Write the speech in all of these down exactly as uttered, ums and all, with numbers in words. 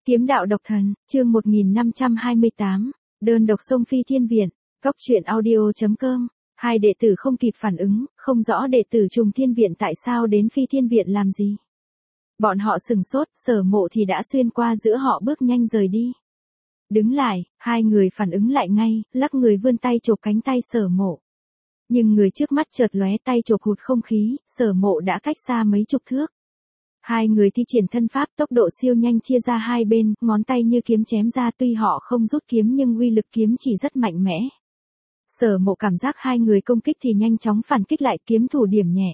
Kiếm đạo độc thần, chương một nghìn năm trăm hai mươi tám, đơn độc xông Phi Thiên Viện, Cốc truyện audio chấm com. Hai đệ tử không kịp phản ứng, không rõ đệ tử Trùng Thiên Viện tại sao đến Phi Thiên Viện làm gì. Bọn họ sừng sốt, Sở Mộ thì đã xuyên qua giữa họ bước nhanh rời đi. Đứng lại, hai người phản ứng lại ngay, lắc người vươn tay chộp cánh tay Sở Mộ. Nhưng người trước mắt chợt lóe tay chộp hụt không khí, Sở Mộ đã cách xa mấy chục thước. Hai người thi triển thân pháp tốc độ siêu nhanh chia ra hai bên, ngón tay như kiếm chém ra, tuy họ không rút kiếm nhưng uy lực kiếm chỉ rất mạnh mẽ. Sở Mộ cảm giác hai người công kích thì nhanh chóng phản kích lại, kiếm thủ điểm nhẹ.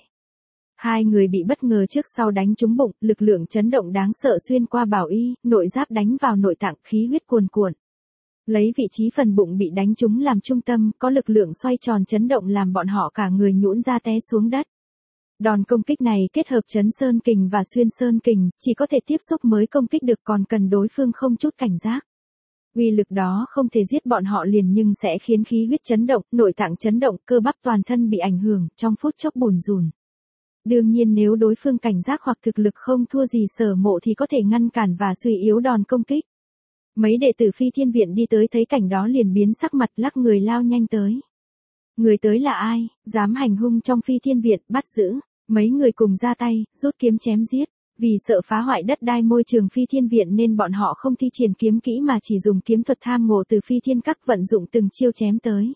Hai người bị bất ngờ trước sau đánh trúng bụng, lực lượng chấn động đáng sợ xuyên qua bảo y, nội giáp đánh vào nội tạng, khí huyết cuồn cuộn. Lấy vị trí phần bụng bị đánh trúng làm trung tâm, có lực lượng xoay tròn chấn động làm bọn họ cả người nhũn ra té xuống đất. Đòn công kích này kết hợp chấn sơn kình và xuyên sơn kình, chỉ có thể tiếp xúc mới công kích được, còn cần đối phương không chút cảnh giác. Uy lực đó không thể giết bọn họ liền nhưng sẽ khiến khí huyết chấn động, nội tạng chấn động, cơ bắp toàn thân bị ảnh hưởng, trong phút chốc bùn rùn. Đương nhiên nếu đối phương cảnh giác hoặc thực lực không thua gì Sở Mộ thì có thể ngăn cản và suy yếu đòn công kích. Mấy đệ tử Phi Thiên Viện đi tới thấy cảnh đó liền biến sắc mặt, lắc người lao nhanh tới. Người tới là ai, dám hành hung trong Phi Thiên Viện, bắt giữ. Mấy người cùng ra tay, rút kiếm chém giết. Vì sợ phá hoại đất đai môi trường Phi Thiên Viện nên bọn họ không thi triển kiếm kỹ mà chỉ dùng kiếm thuật tham ngộ từ Phi Thiên Các, vận dụng từng chiêu chém tới.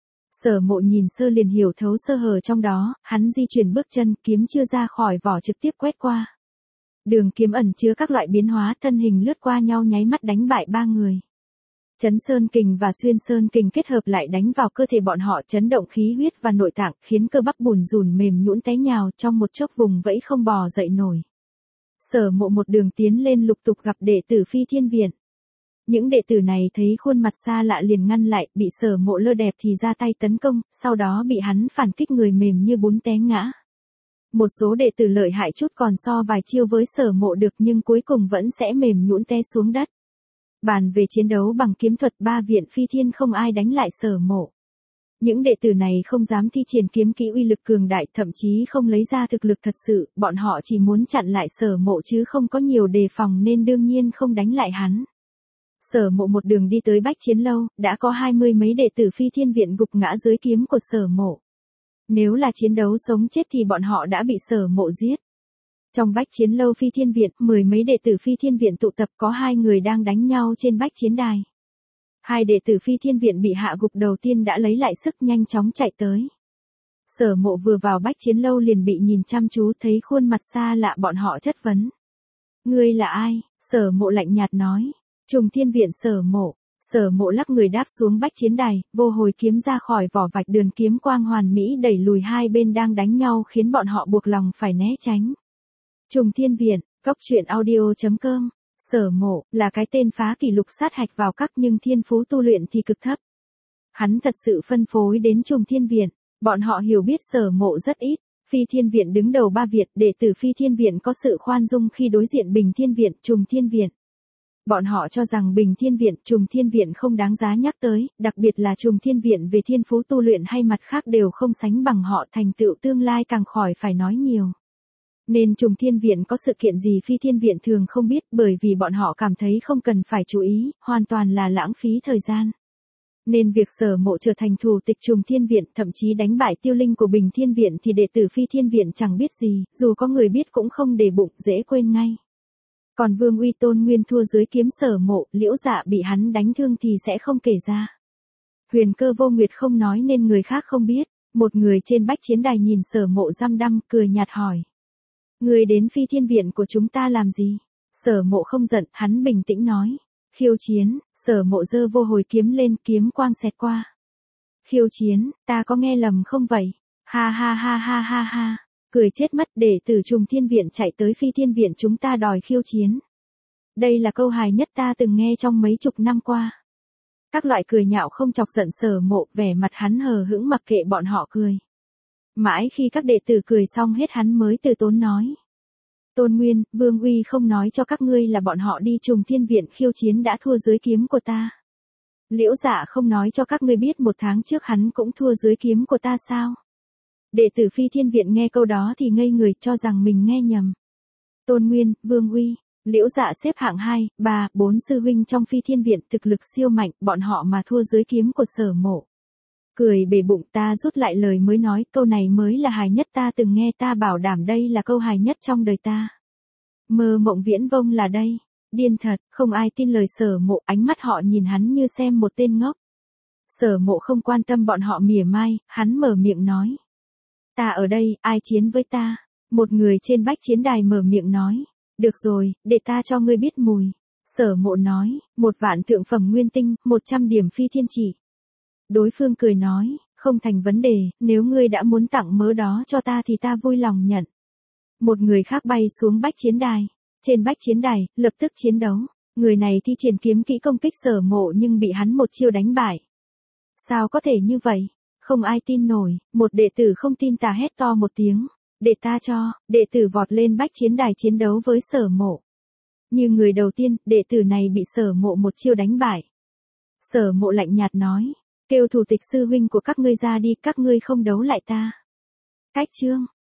Sở Mộ nhìn sơ liền hiểu thấu sơ hở trong đó, hắn di chuyển bước chân, kiếm chưa ra khỏi vỏ trực tiếp quét qua. Đường kiếm ẩn chứa các loại biến hóa, thân hình lướt qua nhau nháy mắt đánh bại ba người. Chấn sơn kình và xuyên sơn kình kết hợp lại đánh vào cơ thể bọn họ, chấn động khí huyết và nội tạng, khiến cơ bắp bùn rùn mềm nhũn té nhào, trong một chốc vùng vẫy không bò dậy nổi. Sở Mộ một đường tiến lên lục tục gặp đệ tử Phi Thiên Viện. Những đệ tử này thấy khuôn mặt xa lạ liền ngăn lại, bị Sở Mộ lơ đẹp thì ra tay tấn công, sau đó bị hắn phản kích, người mềm như bún té ngã. Một số đệ tử lợi hại chút còn so vài chiêu với Sở Mộ được nhưng cuối cùng vẫn sẽ mềm nhũn té xuống đất. Bàn về chiến đấu bằng kiếm thuật, ba viện Phi Thiên không ai đánh lại Sở Mộ. Những đệ tử này không dám thi triển kiếm kỹ uy lực cường đại, thậm chí không lấy ra thực lực thật sự, bọn họ chỉ muốn chặn lại Sở Mộ chứ không có nhiều đề phòng nên đương nhiên không đánh lại hắn. Sở Mộ một đường đi tới Bách Chiến Lâu, đã có hai mươi mấy đệ tử Phi Thiên Viện gục ngã dưới kiếm của Sở Mộ. Nếu là chiến đấu sống chết thì bọn họ đã bị Sở Mộ giết. Trong Bách Chiến Lâu Phi Thiên Viện, mười mấy đệ tử Phi Thiên Viện tụ tập, có hai người đang đánh nhau trên Bách Chiến Đài. Hai đệ tử Phi Thiên Viện bị hạ gục đầu tiên đã lấy lại sức nhanh chóng chạy tới. Sở Mộ vừa vào Bách Chiến Lâu liền bị nhìn chăm chú, thấy khuôn mặt xa lạ bọn họ chất vấn. Ngươi là ai? Sở Mộ lạnh nhạt nói. Trùng Thiên Viện Sở Mộ. Sở Mộ lắc người đáp xuống Bách Chiến Đài, vô hồi kiếm ra khỏi vỏ, vạch đường kiếm quang hoàn mỹ đẩy lùi hai bên đang đánh nhau khiến bọn họ buộc lòng phải né tránh. Trùng Thiên Viện, Cốc truyện audio chấm com. Sở Mộ là cái tên phá kỷ lục sát hạch vào các nhưng thiên phú tu luyện thì cực thấp. Hắn thật sự phân phối đến Trùng Thiên Viện, bọn họ hiểu biết Sở Mộ rất ít. Phi Thiên Viện đứng đầu ba viện, đệ tử Phi Thiên Viện có sự khoan dung khi đối diện Bình Thiên Viện, Trùng Thiên Viện. Bọn họ cho rằng Bình Thiên Viện, Trùng Thiên Viện không đáng giá nhắc tới, đặc biệt là Trùng Thiên Viện về thiên phú tu luyện hay mặt khác đều không sánh bằng họ, thành tựu tương lai càng khỏi phải nói nhiều. Nên Trùng Thiên Viện có sự kiện gì Phi Thiên Viện thường không biết, bởi vì bọn họ cảm thấy không cần phải chú ý, hoàn toàn là lãng phí thời gian. Nên việc Sở Mộ trở thành thủ tịch Trùng Thiên Viện, thậm chí đánh bại Tiêu Linh của Bình Thiên Viện thì đệ tử Phi Thiên Viện chẳng biết gì, dù có người biết cũng không để bụng, dễ quên ngay. Còn Vương Uy Tôn Nguyên thua dưới kiếm Sở Mộ, Liễu Dạ bị hắn đánh thương thì sẽ không kể ra. Huyền Cơ Vô Nguyệt không nói nên người khác không biết. Một người trên Bách Chiến Đài nhìn Sở Mộ răm đăm, cười nhạt hỏi. Người đến Phi Thiên Viện của chúng ta làm gì? Sở Mộ không giận, hắn bình tĩnh nói. Khiêu chiến. Sở Mộ giơ vô hồi kiếm lên, kiếm quang xẹt qua. Khiêu chiến, ta có nghe lầm không vậy? Ha ha ha ha ha ha. Cười chết mất, đệ tử Trùng Thiên Viện chạy tới Phi Thiên Viện chúng ta đòi khiêu chiến. Đây là câu hài nhất ta từng nghe trong mấy chục năm qua. Các loại cười nhạo không chọc giận Sở Mộ, vẻ mặt hắn hờ hững mặc kệ bọn họ cười. Mãi khi các đệ tử cười xong hết hắn mới từ tốn nói. Tôn Nguyên, Vương Uy không nói cho các ngươi là bọn họ đi Trùng Thiên Viện khiêu chiến đã thua dưới kiếm của ta. Liễu Dạ không nói cho các ngươi biết một tháng trước hắn cũng thua dưới kiếm của ta sao? Đệ tử Phi Thiên Viện nghe câu đó thì ngây người, cho rằng mình nghe nhầm. Tôn Nguyên, Vương Uy, Liễu Dạ xếp hạng hai, ba, bốn sư huynh trong Phi Thiên Viện thực lực siêu mạnh, bọn họ mà thua dưới kiếm của Sở Mộ. Cười bể bụng, ta rút lại lời mới nói, câu này mới là hài nhất ta từng nghe, ta bảo đảm đây là câu hài nhất trong đời ta. Mơ mộng viễn vông là đây. Điên thật, không ai tin lời Sở Mộ, ánh mắt họ nhìn hắn như xem một tên ngốc. Sở Mộ không quan tâm bọn họ mỉa mai, hắn mở miệng nói. Ta ở đây, ai chiến với ta? Một người trên bách chiến đài mở miệng nói. Được rồi, để ta cho ngươi biết mùi. Sở Mộ nói, một vạn thượng phẩm nguyên tinh, một trăm điểm phi thiên chỉ. Đối phương cười nói, không thành vấn đề, nếu ngươi đã muốn tặng mớ đó cho ta thì ta vui lòng nhận. Một người khác bay xuống bách chiến đài. Trên bách chiến đài, lập tức chiến đấu. Người này thi triển kiếm kỹ công kích Sở Mộ nhưng bị hắn một chiêu đánh bại. Sao có thể như vậy? Không ai tin nổi, một đệ tử không tin tà hét to một tiếng. Để ta cho, đệ tử vọt lên bách chiến đài chiến đấu với Sở Mộ. Như người đầu tiên, đệ tử này bị Sở Mộ một chiêu đánh bại. Sở Mộ lạnh nhạt nói, kêu thủ tịch sư huynh của các ngươi ra đi, các ngươi không đấu lại ta. Cách chương.